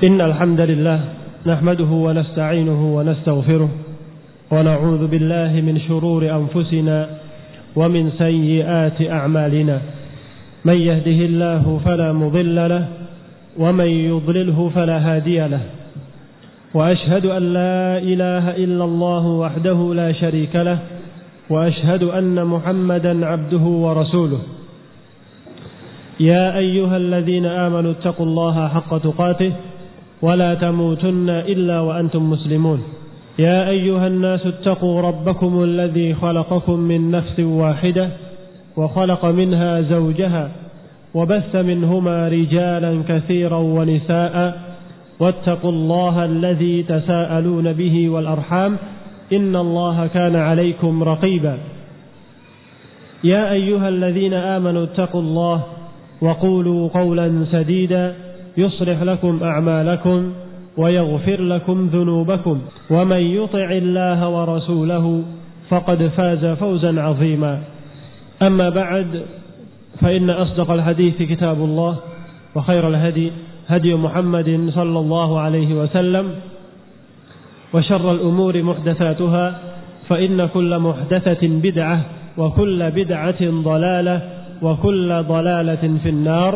إن الحمد لله نحمده ونستعينه ونستغفره ونعوذ بالله من شرور أنفسنا ومن سيئات أعمالنا من يهده الله فلا مضل له ومن يضلله فلا هادي له وأشهد أن لا إله إلا الله وحده لا شريك له وأشهد أن محمدا عبده ورسوله يا أيها الذين آمنوا اتقوا الله حق تقاته ولا تموتن إلا وأنتم مسلمون يا أيها الناس اتقوا ربكم الذي خلقكم من نفس واحدة وخلق منها زوجها وبث منهما رجالا كثيرا ونساء واتقوا الله الذي تساءلون به والأرحام إن الله كان عليكم رقيبا يا أيها الذين آمنوا اتقوا الله وقولوا قولا سديدا يصلح لكم أعمالكم ويغفر لكم ذنوبكم ومن يطع الله ورسوله فقد فاز فوزا عظيما أما بعد فإن أصدق الحديث كتاب الله وخير الهدي هدي محمد صلى الله عليه وسلم وشر الأمور محدثاتها فإن كل محدثة بدعة وكل بدعة ضلالة وكل ضلالة في النار.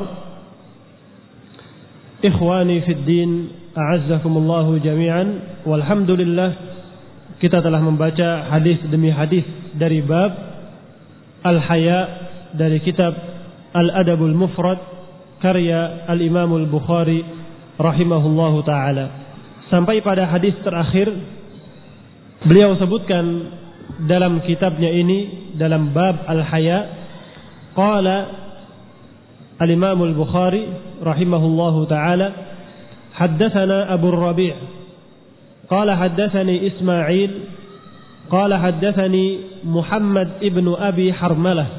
Ikhwani fid din, a'azzakumullahu jami'an. Walhamdulillah, kita telah membaca hadis demi hadis dari bab Al-Haya dari kitab Al-Adabul Mufrad karya Al-Imam Al-Bukhari rahimahullahu ta'ala. Sampai pada hadis terakhir, beliau sebutkan dalam kitabnya ini, dalam bab Al-Haya, qala Al-Imam Al-Bukhari rahimahullahu ta'ala, haddathana Abu Rabi' qala haddathani Ismail qala haddathani Muhammad ibn Abi Harmalah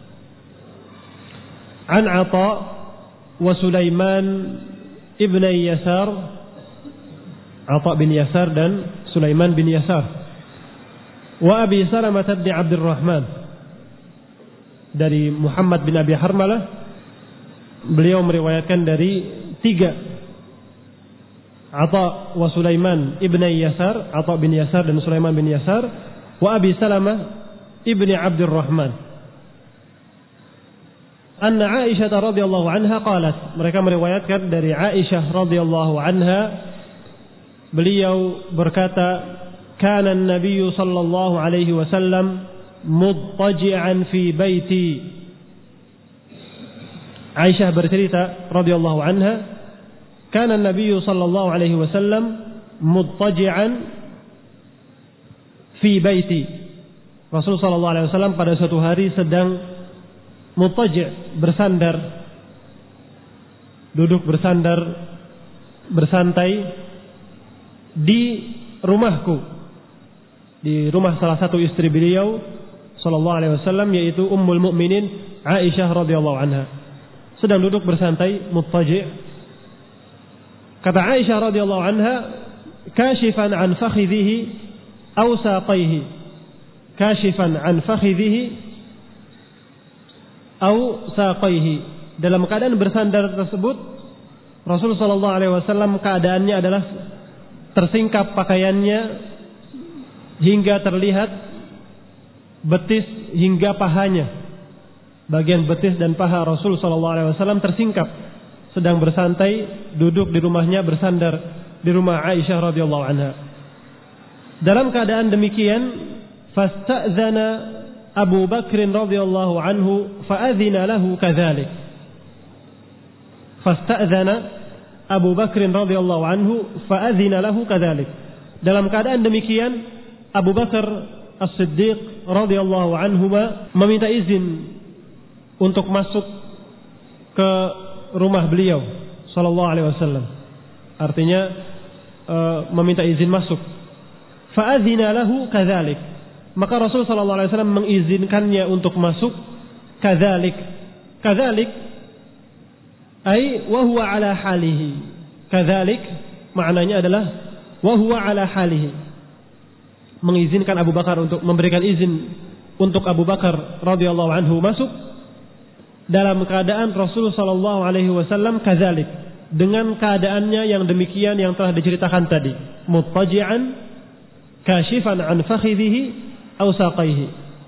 an Ata wa Sulaiman ibn Yasar, Ata bin Yasar dan Sulaiman bin Yasar, wa Abi Salamah bin Abdurrahman. Dari Muhammad bin Abi Harmalah beliau meriwayatkan dari tiga, Ata wa Sulaiman ibn Yasar, Ata bin Yasar dan Sulaiman bin Yasar, wa Abi Salamah ibn Abdurrahman. Anna Aisyah radhiyallahu anha qalat, mereka meriwayatkan dari Aisyah radhiyallahu anha, beliau berkata, kana an-nabiy sallallahu alaihi wasallam muttaji'an fi baiti. Aisyah bercerita radhiyallahu anha, kana an-nabiy sallallahu alaihi wasallam muttaji'an fi baiti. Rasul sallallahu alaihi wasallam pada suatu hari sedang muttaji', bersandar, duduk bersandar, bersantai di rumahku, di rumah salah satu istri beliau sallallahu alaihi wasallam, yaitu Ummul Mukminin Aisyah radhiyallahu anha. Sedang duduk bersantai, muttaji'. Kata Aisyah radhiyallahu anha, kashifan an fakhidhihi aw saqaihi. Kashifan an fakhidhihi aw saqaihi. Dalam keadaan bersandar tersebut, Rasul sallallahu alaihi wasallam keadaannya adalah tersingkap pakaiannya hingga terlihat betis hingga pahanya. Bagian betis dan paha Rasul sallallahu alaihi wasallam tersingkap, sedang bersantai duduk di rumahnya, bersandar di rumah Aisyah radhiyallahu anha. Dalam keadaan demikian, fasta'dzana Abu Bakr radhiyallahu anhu fa'adzina lahu kadzalik. Fasta'dzana Abu Bakr radhiyallahu anhu fa'adzina lahu kadzalik. Dalam keadaan demikian, Abu Bakar As-Siddiq radhiyallahu anhu meminta izin untuk masuk ke rumah beliau sallallahu alaihi wasallam. Artinya meminta izin masuk. Fa'adzina lahu kadzalik. Maka Rasul sallallahu alaihi wasallam mengizinkannya untuk masuk. Kadzalik. Kadzalik ay wa huwa ala halihi. Kadzalik maknanya adalah wa huwa ala halihi. Mengizinkan Abu Bakar, untuk memberikan izin untuk Abu Bakar radhiyallahu anhu masuk dalam keadaan Rasul sallallahu alaihi wasallam kadzalik, dengan keadaannya yang demikian yang telah diceritakan tadi, muttaji'an kashifan an fakhidhihi aw saqaihi,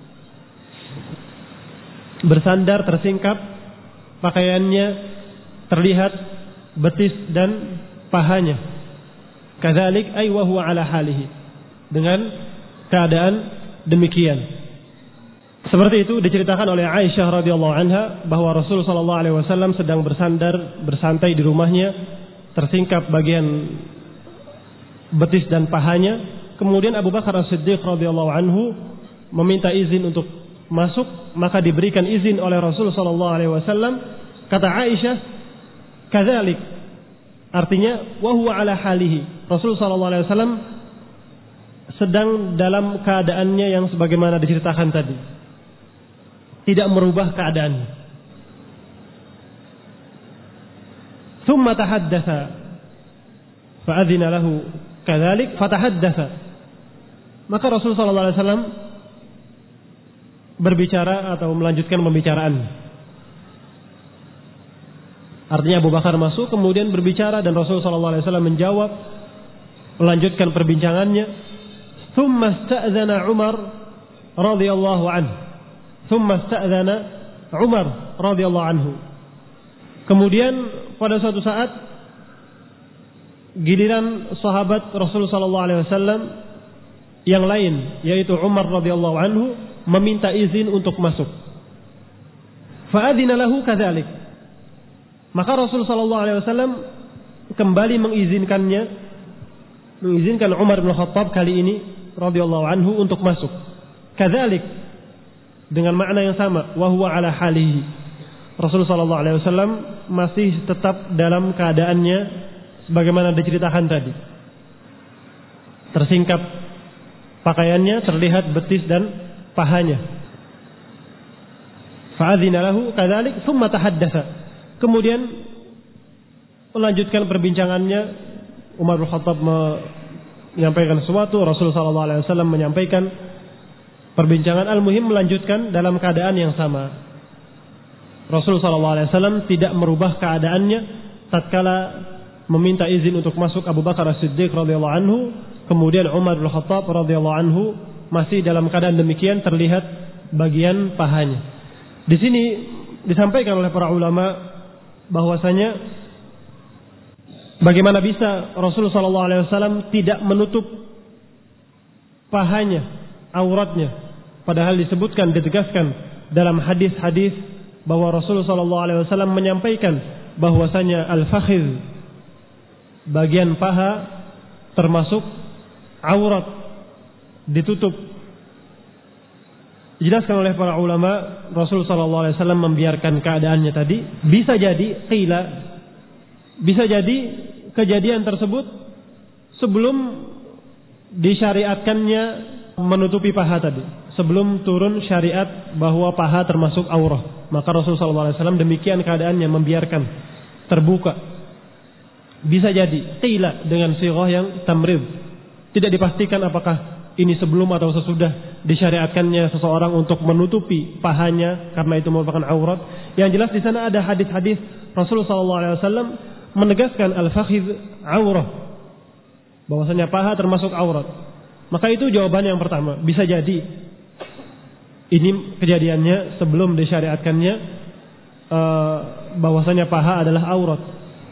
bersandar tersingkap, pakaiannya terlihat betis dan pahanya. Kadzalik ay wa huwa ala halihi, dengan keadaan demikian. Seperti itu diceritakan oleh Aisyah radhiyallahu anha bahwa Rasul sallallahu alaihi wasallam sedang bersandar bersantai di rumahnya, tersingkap bagian betis dan pahanya. Kemudian Abu Bakar As-Siddiq radhiyallahu anhu meminta izin untuk masuk, maka diberikan izin oleh Rasul sallallahu alaihi wasallam. Kata Aisyah, kadzalik, artinya wa huwa ala halihi. Rasul sallallahu alaihi wasallam sedang dalam keadaannya yang sebagaimana diceritakan tadi, tidak merubah keadaannya. Thumma tahaddatsa fa'adzina lahu kadzalik fatahaddatsa. Maka Rasul sallallahu alaihi wasallam berbicara atau melanjutkan pembicaraan. Artinya Abu Bakar masuk kemudian berbicara dan Rasul sallallahu alaihi wasallam menjawab, melanjutkan perbincangannya. Thumma ista'dzana Umar radhiyallahu anhu. Thumma ista'dzana Umar radhiyallahu anhu. Kemudian pada suatu saat giliran sahabat Rasul sallallahu alaihi wasallam yang lain, yaitu Umar radhiyallahu anhu, meminta izin untuk masuk. Fa'adzina lahu kadzalik. Maka Rasul sallallahu alaihi wasallam kembali mengizinkan Umar bin Khattab kali ini radhiyallahu anhu untuk masuk. Kadzalik, dengan makna yang sama, wa huwa ala halihi. Rasul sallallahu alaihi wasallam masih tetap dalam keadaannya sebagaimana diceritakan tadi. Tersingkap pakaiannya, terlihat betis dan pahanya. Fa'adzina lahu kadzalik tsumma tahaddatsa. Kemudian melanjutkan perbincangannya. Umar bin Khattab menyampaikan sesuatu, Rasul sallallahu alaihi wasallam menyampaikan perbincangan. Al-muhim melanjutkan dalam keadaan yang sama. Rasul sallallahu alaihi wasallam tidak merubah keadaannya tatkala meminta izin untuk masuk Abu Bakar As-Siddiq radhiyallahu anhu, kemudian Umar bin Khattab radhiyallahu anhu masih dalam keadaan demikian, terlihat bagian pahanya. Di sini disampaikan oleh para ulama bahwasanya bagaimana bisa Rasul sallallahu alaihi wasallam tidak menutup pahanya, auratnya, padahal disebutkan, ditegaskan dalam hadis-hadis bahwa Rasul sallallahu alaihi wasallam menyampaikan bahwasanya al-fakhidh, bagian paha, termasuk aurat, ditutup. Dijelaskan oleh para ulama, Rasul sallallahu alaihi wasallam membiarkan keadaannya tadi. Bisa jadi qila, bisa jadi kejadian tersebut sebelum disyariatkannya menutupi paha tadi, sebelum turun syariat bahwa paha termasuk aurah. Maka Rasul sallallahu alaihi wasallam demikian keadaannya, membiarkan terbuka. Bisa jadi qila dengan sighah yang tamrid. Tidak dipastikan apakah ini sebelum atau sesudah disyariatkannya seseorang untuk menutupi pahanya karena itu merupakan aurat. Yang jelas di sana ada hadis-hadis Rasulullah SAW menegaskan al-fakhidh aurah, bahwasanya paha termasuk aurat. Maka itu jawaban yang pertama. Bisa jadi ini kejadiannya sebelum disyariatkannya bahwasanya paha adalah aurat.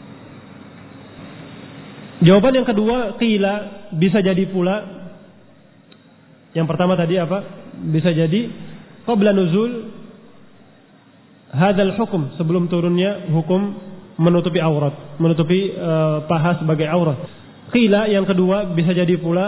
Jawaban yang kedua, qila, bisa jadi pula. Yang pertama tadi apa? Bisa jadi qabla nuzul hadzal hukum, sebelum turunnya hukum menutupi aurat, menutupi paha sebagai aurat. Qila, yang kedua, bisa jadi pula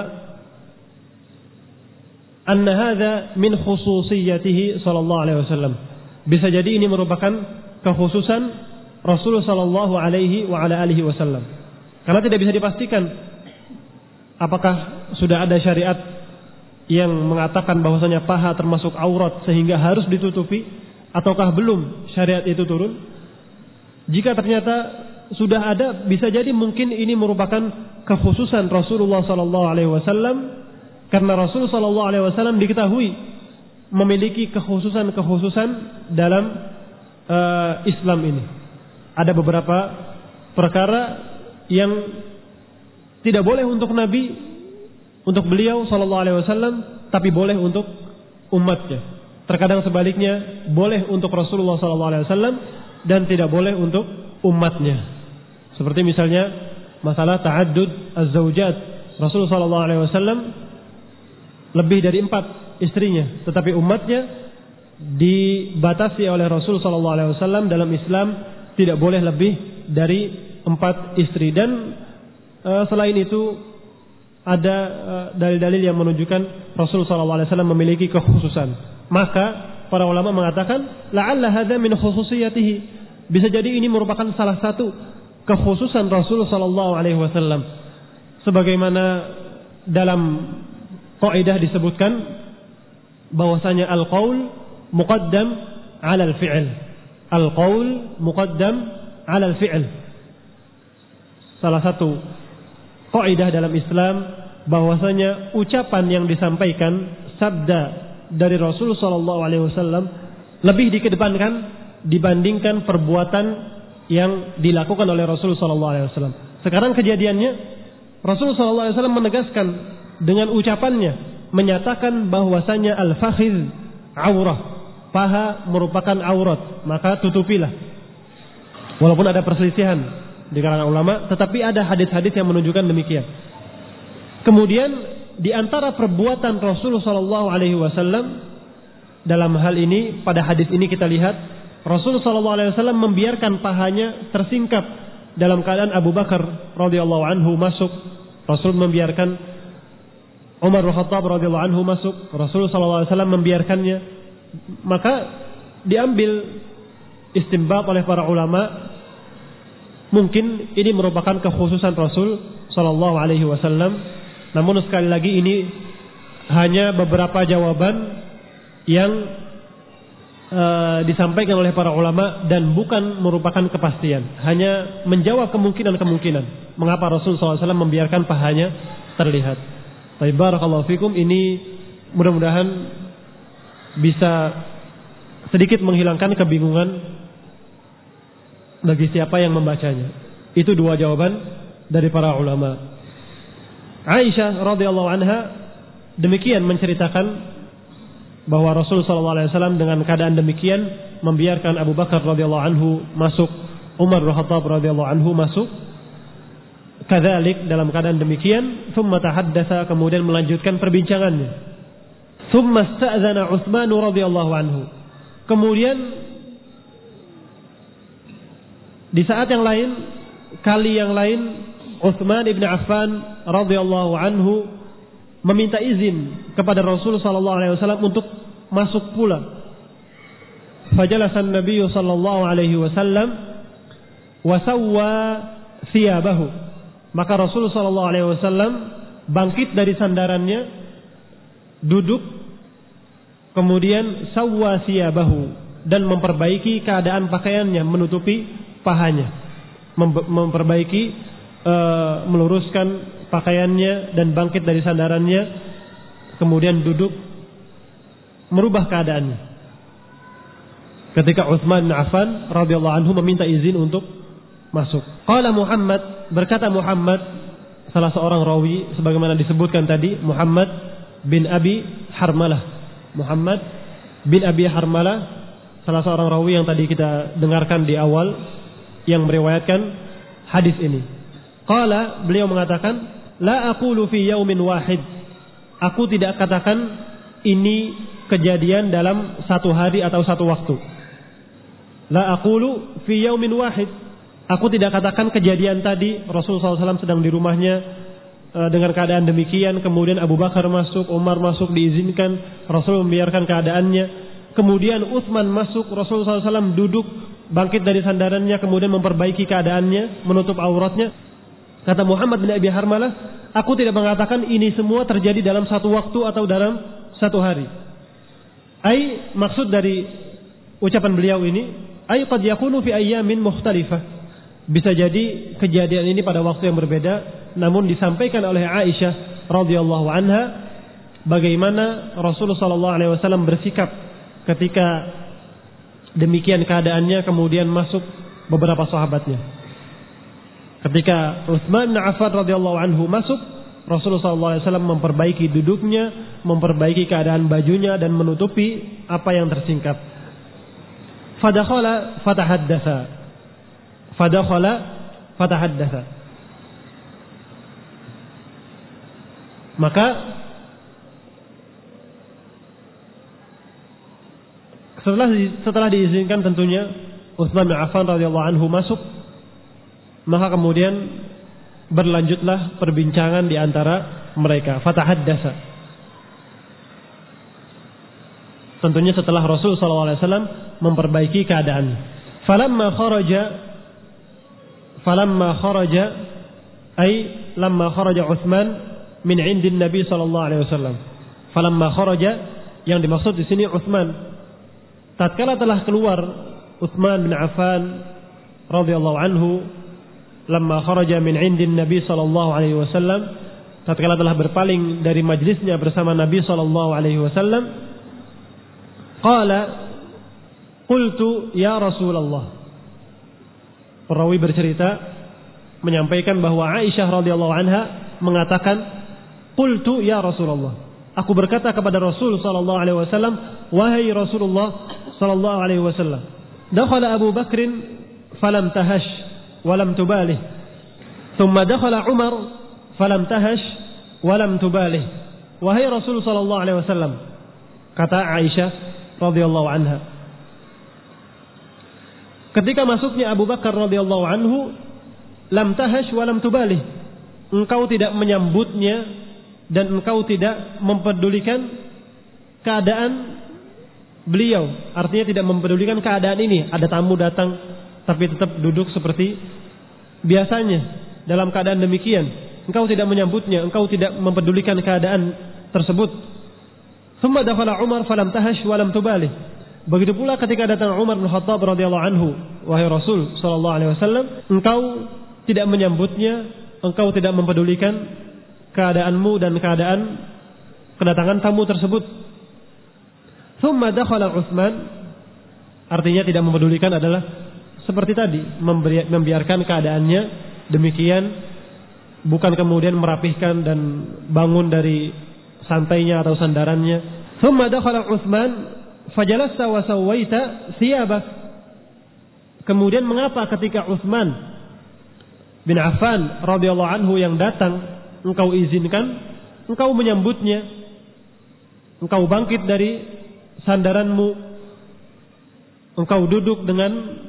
anna hadza min khususiyatihi sallallahu alaihi wasallam. Bisa jadi ini merupakan kekhususan Rasul sallallahu alaihi wa ala alihi wasallam. Karena tidak bisa dipastikan apakah sudah ada syariat yang mengatakan bahwasanya paha termasuk aurat sehingga harus ditutupi, ataukah belum syariat itu turun. Jika ternyata sudah ada, bisa jadi mungkin ini merupakan kekhususan Rasulullah sallallahu alaihi wasallam, karena Rasul sallallahu alaihi wasallam diketahui memiliki kekhususan-kekhususan dalam Islam ini. Ada beberapa perkara yang tidak boleh untuk Nabi, untuk beliau sallallahu alaihi wasallam, tapi boleh untuk umatnya. Terkadang sebaliknya, boleh untuk Rasulullah sallallahu alaihi wasallam dan tidak boleh untuk umatnya. Seperti misalnya masalah ta'addud az-zaujat. Rasulullah sallallahu alaihi wasallam lebih dari 4 istrinya, tetapi umatnya dibatasi oleh Rasul sallallahu alaihi wasallam dalam Islam tidak boleh lebih dari 4 istri. Dan selain itu ada dalil-dalil yang menunjukkan Rasul sallallahu alaihi wasallam memiliki kekhususan. Maka para ulama mengatakan la'alla hadza min khususiyatihi. Bisa jadi ini merupakan salah satu kekhususan Rasul sallallahu alaihi wasallam. Sebagaimana dalam kaidah disebutkan bahwasanya al-qaul muqaddam 'ala al-fi'l. Al-qaul muqaddam 'ala al-fi'l. Salah satu kaidah dalam Islam bahwasanya ucapan yang disampaikan, sabda dari Rasul sallallahu alaihi wasallam lebih dikedepankan dibandingkan perbuatan yang dilakukan oleh Rasul sallallahu alaihi wasallam. Sekarang kejadiannya Rasul sallallahu alaihi wasallam menegaskan dengan ucapannya, menyatakan bahwasanya al-fakhidh aurah, paha merupakan aurat, maka tutupilah. Walaupun ada perselisihan di kalangan ulama, tetapi ada hadis-hadis yang menunjukkan demikian. Kemudian di antara perbuatan Rasulullah sallallahu alaihi wasallam dalam hal ini, pada hadis ini kita lihat Rasulullah sallallahu alaihi wasallam membiarkan pahanya tersingkap dalam keadaan Abu Bakar radhiyallahu anhu masuk. Rasul membiarkan Umar bin Khattab radhiyallahu anhu masuk. Rasulullah sallallahu alaihi wasallam membiarkannya. Maka diambil istinbat oleh para ulama, mungkin ini merupakan kekhususan Rasul sallallahu alaihi wasallam. Namun sekali lagi ini hanya beberapa jawaban yang disampaikan oleh para ulama dan bukan merupakan kepastian. Hanya menjawab kemungkinan-kemungkinan mengapa Rasul sallallahu alaihi wasallam membiarkan pahanya terlihat. Baik, barakallahu fikum. Ini mudah-mudahan bisa sedikit menghilangkan kebingungan bagi siapa yang membacanya. Itu 2 jawaban dari para ulama. Aisyah radhiyallahu anha demikian menceritakan bahwa Rasul sallallahu alaihi wasallam dengan keadaan demikian membiarkan Abu Bakar radhiyallahu anhu masuk, Umar bin Khattab radhiyallahu anhu masuk. Kadzalik dalam keadaan demikian, thumma tahaddatsa, kemudian melanjutkan perbincangannya. Thumma sta'dzana Utsman radhiyallahu anhu. Kemudian di saat yang lain, kali yang lain, Utsman ibn Affan radhiyallahu anhu meminta izin kepada Rasul sallallahu alaihi wasallam untuk masuk pula. Fajalasa an-nabiy sallallahu alaihi wasallam wa sawwa thiyabahu. Maka Rasul sallallahu alaihi wasallam bangkit dari sandarannya, duduk, kemudian sawwa thiyabahu, dan memperbaiki keadaan pakaiannya, menutupi pahanya, memperbaiki, meluruskan pakaiannya dan bangkit dari sandarannya, kemudian duduk, merubah keadaannya. Ketika Utsman bin Affan radhiyallahu anhu meminta izin untuk masuk. Qala Muhammad, berkata Muhammad, salah seorang rawi sebagaimana disebutkan tadi, Muhammad bin Abi Harmalah. Muhammad bin Abi Harmalah, salah seorang rawi yang tadi kita dengarkan di awal yang meriwayatkan hadis ini. Qala, beliau mengatakan, la aqulu fi yaumin wahid. Aku tidak katakan ini kejadian dalam satu hari atau satu waktu. La aqulu fi yaumin wahid. Aku tidak katakan kejadian tadi Rasulullah SAW sedang di rumahnya dengan keadaan demikian, kemudian Abu Bakar masuk, Umar masuk, diizinkan, Rasul membiarkan keadaannya. Kemudian Utsman masuk, Rasulullah SAW duduk, bangkit dari sandarannya, kemudian memperbaiki keadaannya, menutup auratnya. Kata Muhammad bin Abi Harmalah, aku tidak mengatakan ini semua terjadi dalam satu waktu atau dalam satu hari. Ai, maksud dari ucapan beliau ini, ai qad yakunu fi ayyamin mukhtalifah. Bisa jadi kejadian ini pada waktu yang berbeda, namun disampaikan oleh Aisyah radhiyallahu anha bagaimana Rasulullah sallallahu alaihi wasallam bersikap ketika demikian keadaannya, kemudian masuk beberapa sahabatnya. Ketika Utsman bin Affan radhiyallahu anhu masuk, Rasulullah SAW memperbaiki duduknya, memperbaiki keadaan bajunya dan menutupi apa yang tersingkap. Fadakhala fatahaddatsa. Maka setelah diizinkan tentunya Utsman bin Affan radhiyallahu anhu masuk, maka kemudian berlanjutlah perbincangan di antara mereka. Fatahaddatsa. Tentunya setelah Rasul sallallahu alaihi wasallam memperbaiki keadaan. Falamma kharaja Utsman min 'indin Nabi sallallahu alaihi wasallam. Falamma kharaja, yang dimaksud di sini Utsman. Tatkala telah keluar Utsman bin Affan radhiyallahu anhu, lamma kharaja min 'indin Nabi sallallahu alaihi wasallam, tatkala telah berpaling dari majlisnya bersama Nabi sallallahu alaihi wasallam, qala qultu ya Rasulullah. Perawi bercerita menyampaikan bahwa Aisyah radhiyallahu anha mengatakan, qultu ya Rasulullah, aku berkata kepada Rasul sallallahu alaihi wasallam, wahai Rasulullah sallallahu alaihi wasallam, dakhala Abu Bakr falam tahash walam tubalih, thumma dakhala Umar falam tahash walam tubalih. Wahai Rasul sallallahu alaihi wasallam, kata Aisyah radhiyallahu anha, ketika masuknya Abu Bakar radhiyallahu anhu, lam tahash walam tubalih, engkau tidak menyambutnya dan engkau tidak mempedulikan keadaan beliau. Artinya tidak mempedulikan keadaan ini, ada tamu datang tapi tetap duduk seperti biasanya. Dalam keadaan demikian, engkau tidak menyambutnya, engkau tidak mempedulikan keadaan tersebut. Thumma dakhala Umar falam tahash walam tubalih. Begitu pula ketika datang Umar bin Khattab radhiyallahu anhu, wahai Rasul sallallahu alaihi wasallam, engkau tidak menyambutnya, engkau tidak mempedulikan keadaanmu dan keadaan kedatangan tamu tersebut. Thumma dakhala Utsman, artinya tidak mempedulikan adalah seperti tadi, membiarkan keadaannya demikian, bukan kemudian merapihkan dan bangun dari santainya atau sandarannya. Thumma dakhala Utsman fajalasta wa sawaita thiyabak. Kemudian mengapa ketika Utsman bin Affan radhiyallahu anhu yang datang, engkau izinkan, engkau menyambutnya, engkau bangkit dari sandaranmu, engkau duduk dengan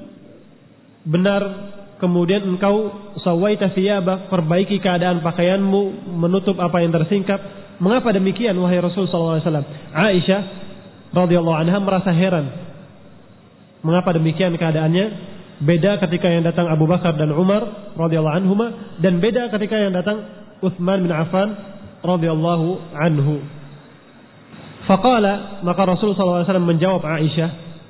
benar, kemudian engkau sawaita thiyabak, perbaiki keadaan pakaianmu, menutup apa yang tersingkap. Mengapa demikian wahai Rasul sallallahu alaihi wasallam? Aisyah radhiyallahu anha merasa heran. Mengapa demikian keadaannya? Beda ketika yang datang Abu Bakar dan Umar radhiyallahu anhuma, dan beda ketika yang datang Utsman bin Affan radhiyallahu anhu. Faqala, maka Rasul sallallahu alaihi wasallam menjawab Aisyah,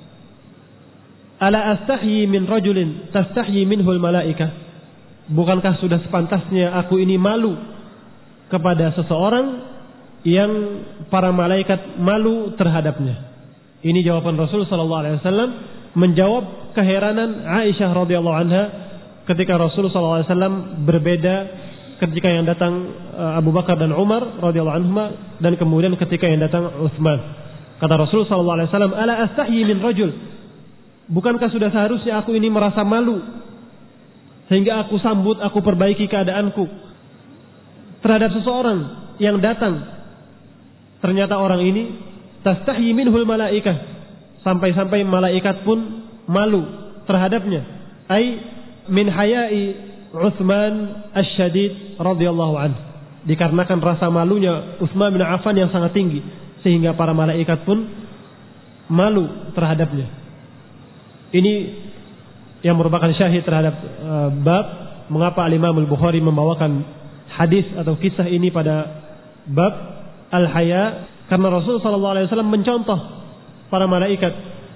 ala astahyi min rajulin tastahyi minhul malaikah. Bukankah sudah sepantasnya aku ini malu kepada seseorang yang para malaikat malu terhadapnya. Ini jawaban Rasul sallallahu alaihi wasallam menjawab keheranan Aisyah radhiyallahu anha ketika Rasul sallallahu alaihi wasallam berbeda ketika yang datang Abu Bakar dan Umar radhiyallahu anhuma, dan kemudian ketika yang datang Utsman. Kata Rasul sallallahu alaihi wasallam, ala astahyi min rajul. Bukankah sudah seharusnya aku ini merasa malu sehingga aku sambut, aku perbaiki keadaanku terhadap seseorang yang datang. Ternyata orang ini tastahyi minhul malaikah, sampai-sampai malaikat pun malu terhadapnya. Ai min hayai Utsman asy-syadid radhiyallahu anhu, dikarenakan rasa malunya Utsman bin Affan yang sangat tinggi sehingga para malaikat pun malu terhadapnya. Ini yang merupakan syahid terhadap bab mengapa Imam Al-Bukhari membawakan hadis atau kisah ini pada bab al-haya, karena Rasul sallallahu alaihi wasallam mencontoh para malaikat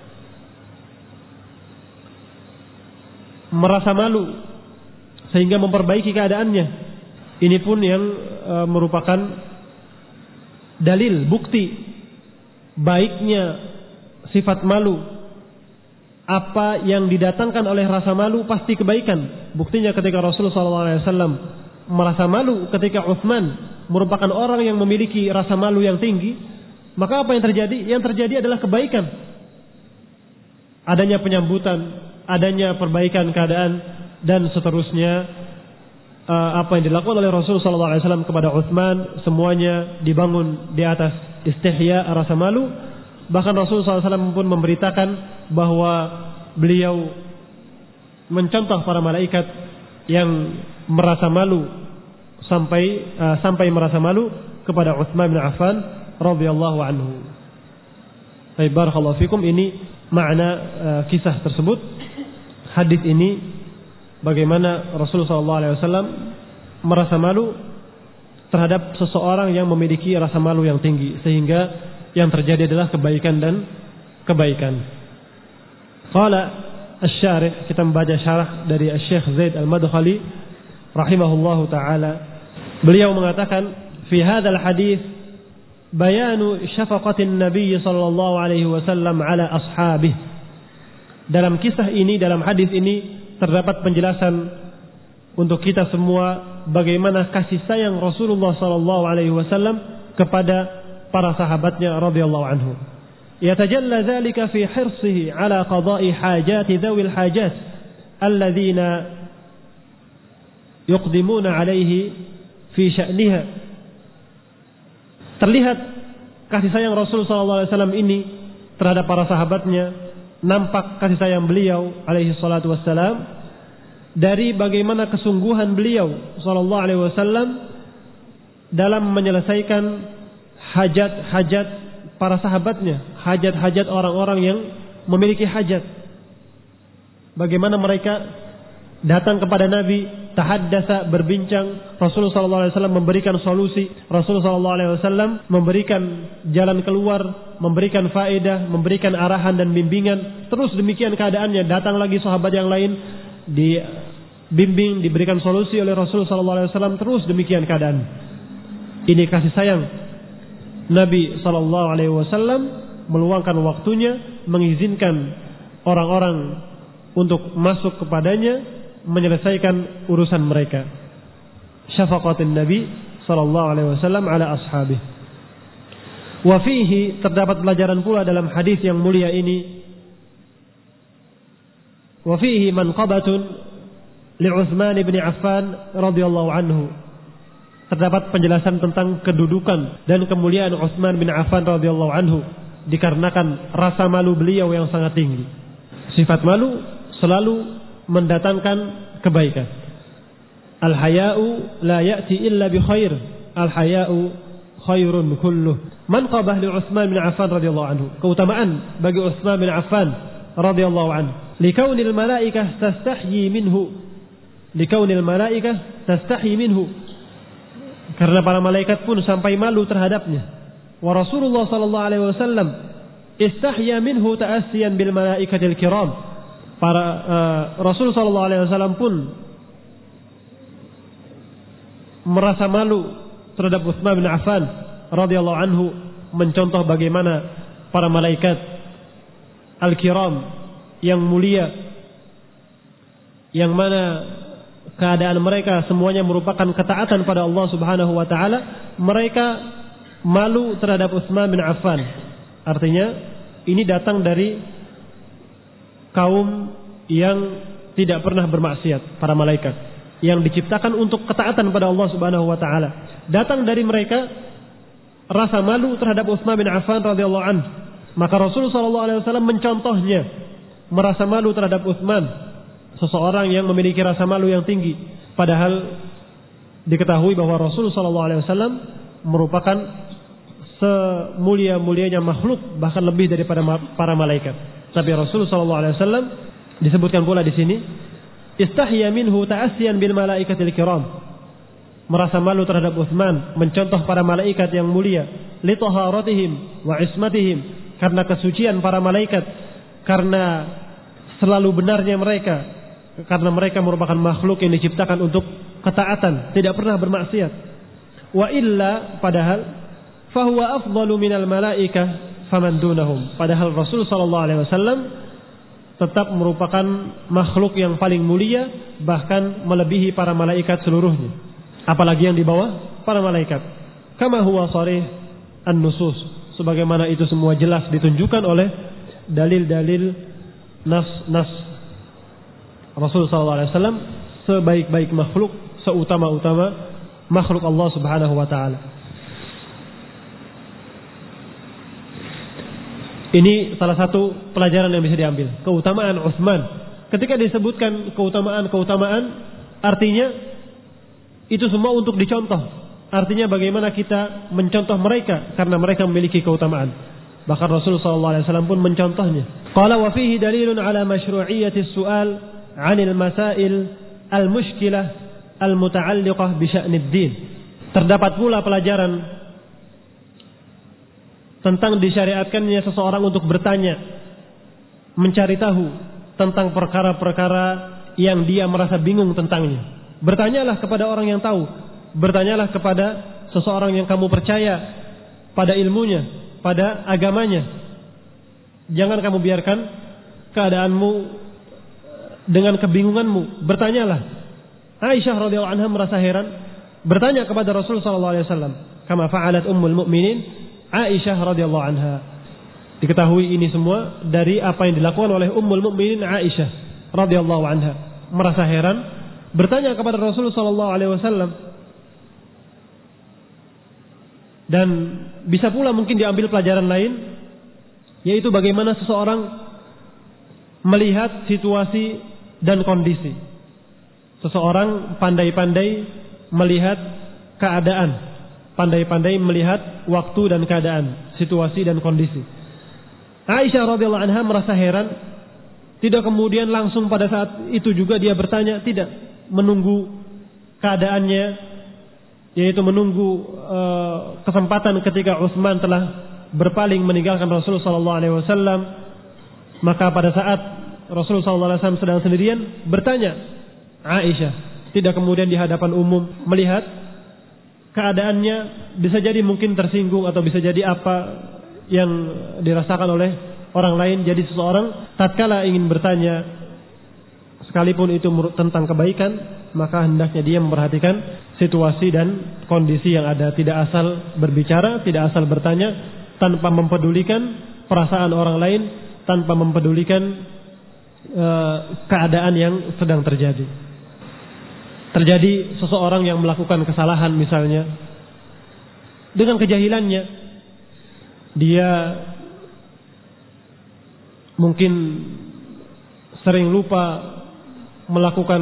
merasa malu sehingga memperbaiki keadaannya. Ini pun yang merupakan dalil, bukti baiknya sifat malu apa yang didatangkan oleh rasa malu pasti kebaikan. Buktinya ketika Rasulullah SAW merasa malu ketika Utsman merupakan orang yang memiliki rasa malu yang tinggi, maka apa yang terjadi? Yang terjadi adalah kebaikan. Adanya penyambutan, adanya perbaikan keadaan, dan seterusnya. Apa yang dilakukan oleh Rasulullah SAW kepada Utsman semuanya dibangun di atas istihya, rasa malu. Bahkan Rasulullah SAW pun memberitakan bahwa beliau mencontoh para malaikat yang merasa malu sampai merasa malu kepada Utsman bin Affan radhiyallahu anhu. Baik, barakallahu fikum, ini makna kisah tersebut. Hadis ini bagaimana Rasulullah SAW merasa malu terhadap seseorang yang memiliki rasa malu yang tinggi, sehingga yang terjadi adalah kebaikan dan kebaikan. Qala asy-syarih, kita membaca syarah dari Syekh Zaid Al-Madkhali rahimahullahu taala. Beliau mengatakan, fi hadzal hadits bayanu syafaqatin Nabi sallallahu alaihi wasallam ala ashabih. Dalam kisah ini, dalam hadis ini terdapat penjelasan untuk kita semua bagaimana kasih sayang Rasulullah sallallahu alaihi wasallam kepada para sahabatnya radhiyallahu anhu. Yatajalla dzalika fi hirsihi ala qada'i hajati dzawil hajat alladzina yuqdimuna alaihi fi sya'niha. Terlihat kasih sayang Rasul sallallahu alaihi wasallam ini terhadap para sahabatnya, nampak kasih sayang beliau alaihi salatu wassalam dari bagaimana kesungguhan beliau sallallahu alaihi wasallam dalam menyelesaikan hajat-hajat para sahabatnya, hajat-hajat orang-orang yang memiliki hajat. Bagaimana mereka datang kepada Nabi, tahaddasa, berbincang, Rasulullah sallallahu alaihi wasallam memberikan solusi, Rasulullah sallallahu alaihi wasallam memberikan jalan keluar, memberikan faedah, memberikan arahan dan bimbingan. Terus demikian keadaannya, datang lagi sahabat yang lain dibimbing, diberikan solusi oleh Rasulullah sallallahu alaihi wasallam, terus demikian keadaan. Ini kasih sayang Nabi sallallahu alaihi wasallam meluangkan waktunya, mengizinkan orang-orang untuk masuk kepadanya, menyelesaikan urusan mereka. Syafaqatin Nabi sallallahu alaihi wasallam ala ashabih. Wa fihi, terdapat pelajaran pula dalam hadis yang mulia ini. Wa fihi manqabatun li Utsman bin Affan radhiyallahu anhu. Terdapat penjelasan tentang kedudukan dan kemuliaan Utsman bin Affan radhiyallahu anhu dikarenakan rasa malu beliau yang sangat tinggi. Sifat malu selalu mendatangkan kebaikan. Al-haya'u la ya'ti illa bi khair. Al-haya'u khairun kulluh. Manqabah li Utsman bin Affan radhiyallahu anhu. Keutamaan bagi Utsman bin Affan radhiyallahu anhu. Likaunil malaikah tastahyi minhu. Likaunil malaikah tastahyi minhu. Karena para malaikat pun sampai malu terhadapnya. Wa Rasulullah sallallahu alaihi wasallam istahya minhu ta'assiyan bil malaikatil kiram. Rasul sallallahu alaihi wasallam pun merasa malu terhadap Utsman bin Affan radhiyallahu anhu, mencontoh bagaimana para malaikat al-kiram yang mulia, yang mana keadaan mereka semuanya merupakan ketaatan pada Allah Subhanahu wa taala, mereka malu terhadap Utsman bin Affan. Artinya ini datang dari kaum yang tidak pernah bermaksiat, para malaikat yang diciptakan untuk ketaatan pada Allah Subhanahu wa taala. Datang dari mereka rasa malu terhadap Utsman bin Affan radhiyallahu anhu. Maka Rasulullah sallallahu alaihi wasallam mencontohnya, merasa malu terhadap Utsman, seseorang yang memiliki rasa malu yang tinggi, padahal diketahui bahwa Rasulullah sallallahu alaihi wasallam merupakan semulia-mulianya makhluk, bahkan lebih daripada para malaikat. Tapi Rasulullah sallallahu alaihi wasallam disebutkan pula di sini, istahya minhu ta'assiyan bil malaikatil kiram. Merasa malu terhadap Utsman, mencontoh para malaikat yang mulia, li taharatihim wa ismatihim, karena kesucian para malaikat, karena selalu benarnya mereka, karena mereka merupakan makhluk yang diciptakan untuk ketaatan, tidak pernah bermaksiat. Wa illa, padahal fahuwa afdalu minal malaikah faman dunahum. Padahal Rasul sallallahu alaihi wasallam tetap merupakan makhluk yang paling mulia, bahkan melebihi para malaikat seluruhnya. Apalagi yang di bawah para malaikat. Kama huwa sharih an-nusus, sebagaimana itu semua jelas ditunjukkan oleh dalil-dalil nas Rasul sallallahu alaihi wasallam, sebaik-baik makhluk, seutama-utama makhluk Allah Subhanahu wa taala. Ini salah satu pelajaran yang bisa diambil, keutamaan Utsman. Ketika disebutkan keutamaan, artinya itu semua untuk dicontoh. Artinya bagaimana kita mencontoh mereka karena mereka memiliki keutamaan. Bahkan Rasul sallallahu alaihi wasallam pun mencontohnya. Qala wa fihi dalilun ala masyru'iyyati as-su'al 'anil masail al-mushkilah al-muta'alliqah bi sya'nid din. Terdapat pula pelajaran tentang disyariatkannya seseorang untuk bertanya, mencari tahu tentang perkara-perkara yang dia merasa bingung tentangnya. Bertanyalah kepada orang yang tahu. Bertanyalah kepada seseorang yang kamu percaya pada ilmunya, pada agamanya. Jangan kamu biarkan keadaanmu dengan kebingunganmu. Bertanyalah. Aisyah radhiyallahu anha merasa heran, bertanya kepada Rasul sallallahu alaihi wasallam, kama fa'alat ummul mukminin Aisyah radhiyallahu anha. Diketahui ini semua dari apa yang dilakukan oleh ummul mukminin Aisyah radhiyallahu anha. Merasa heran, bertanya kepada Rasul sallallahu alaihi wasallam. Dan bisa pula mungkin diambil pelajaran lain, yaitu bagaimana seseorang melihat situasi dan kondisi. Seseorang pandai-pandai melihat keadaan, pandai-pandai melihat waktu dan keadaan, situasi dan kondisi. Aisyah radhiyallahu anha merasa heran, tidak kemudian langsung pada saat itu juga dia bertanya, tidak, menunggu keadaannya, yaitu menunggu kesempatan ketika Utsman telah berpaling meninggalkan Rasulullah sallallahu alaihi wasallam. Maka pada saat Rasulullah sallallahu alaihi wasallam sedang sendirian, bertanya Aisyah, tidak kemudian di hadapan umum, melihat keadaannya, bisa jadi mungkin tersinggung atau bisa jadi apa yang dirasakan oleh orang lain. Jadi seseorang tatkala ingin bertanya, sekalipun itu tentang kebaikan, maka hendaknya dia memperhatikan situasi dan kondisi yang ada. Tidak asal berbicara, tidak asal bertanya tanpa mempedulikan perasaan orang lain, tanpa mempedulikan keadaan yang sedang terjadi. Terjadi seseorang yang melakukan kesalahan misalnya, dengan kejahilannya dia mungkin sering lupa melakukan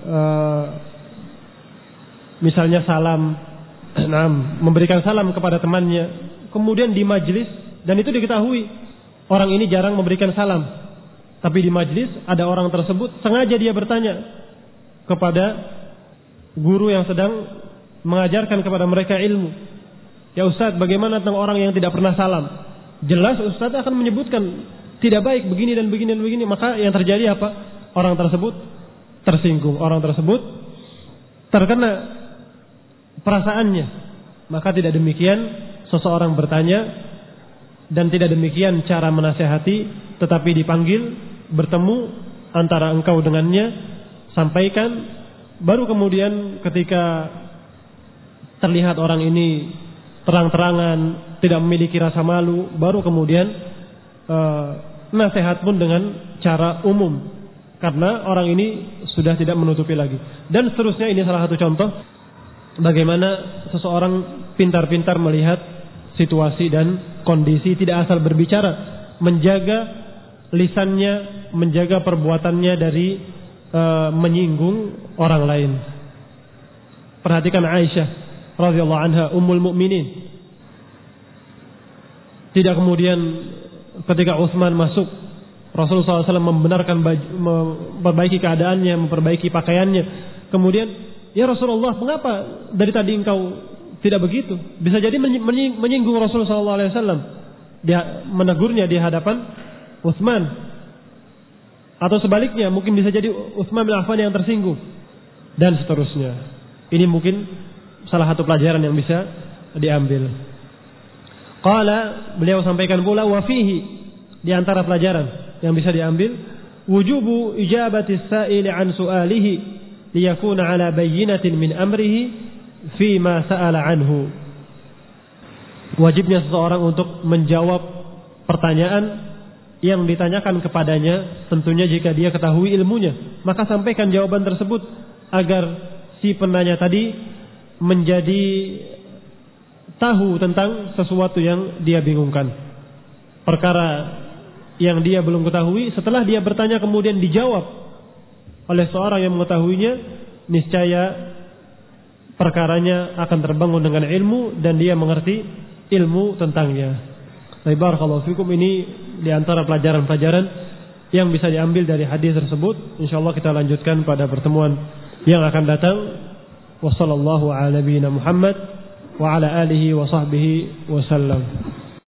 misalnya salam, memberikan salam kepada temannya, kemudian di majelis, dan itu diketahui orang ini jarang memberikan salam, tapi di majelis ada orang tersebut sengaja dia bertanya kepada guru yang sedang mengajarkan kepada mereka ilmu, ya Ustaz, bagaimana tentang orang yang tidak pernah salam? Jelas Ustaz akan menyebutkan tidak baik begini dan begini dan begini. Maka yang terjadi apa? Orang tersebut tersinggung, orang tersebut terkena perasaannya. Maka tidak demikian seseorang bertanya, dan tidak demikian cara menasehati, tetapi dipanggil, bertemu antara engkau dengannya, sampaikan. Baru kemudian ketika terlihat orang ini terang-terangan tidak memiliki rasa malu, baru kemudian nasihat pun dengan cara umum, karena orang ini sudah tidak menutupi lagi. Dan seterusnya, ini salah satu contoh bagaimana seseorang pintar-pintar melihat situasi dan kondisi, tidak asal berbicara, menjaga lisannya, menjaga perbuatannya dari menyinggung orang lain. Perhatikan Aisyah radhiyallahu anha, ummul mukminin. Tidak kemudian ketika Utsman masuk, Rasulullah SAW membenarkan, memperbaiki keadaannya, memperbaiki pakaiannya. Kemudian, ya Rasulullah, mengapa dari tadi engkau tidak begitu? Bisa jadi menyinggung Rasulullah SAW. Dia menegurnya di hadapan Utsman. Atau sebaliknya, mungkin bisa jadi Utsman bin Affan yang tersinggung, dan seterusnya. Ini mungkin salah satu pelajaran yang bisa diambil. Qala, beliau sampaikan pula, wa fihi, di antara pelajaran yang bisa diambil, wujubu ijabati as-sa'ili 'an su'alihi liyakuna 'ala bayyinatin min amrihi fi ma sa'ala 'anhu. Wajibnya seseorang untuk menjawab pertanyaan yang ditanyakan kepadanya, tentunya jika dia ketahui ilmunya, maka sampaikan jawaban tersebut agar si penanya tadi menjadi tahu tentang sesuatu yang dia bingungkan. Perkara yang dia belum ketahui, setelah dia bertanya kemudian dijawab oleh seorang yang mengetahuinya, niscaya perkaranya akan terbangun dengan ilmu dan dia mengerti ilmu tentangnya. Barakallahu fikum, ini di antara pelajaran-pelajaran yang bisa diambil dari hadis tersebut. Insyaallah kita lanjutkan pada pertemuan yang akan datang. Wassallallahu ala nabiyyina Muhammad wa ala alihi wa sahbihi wasallam.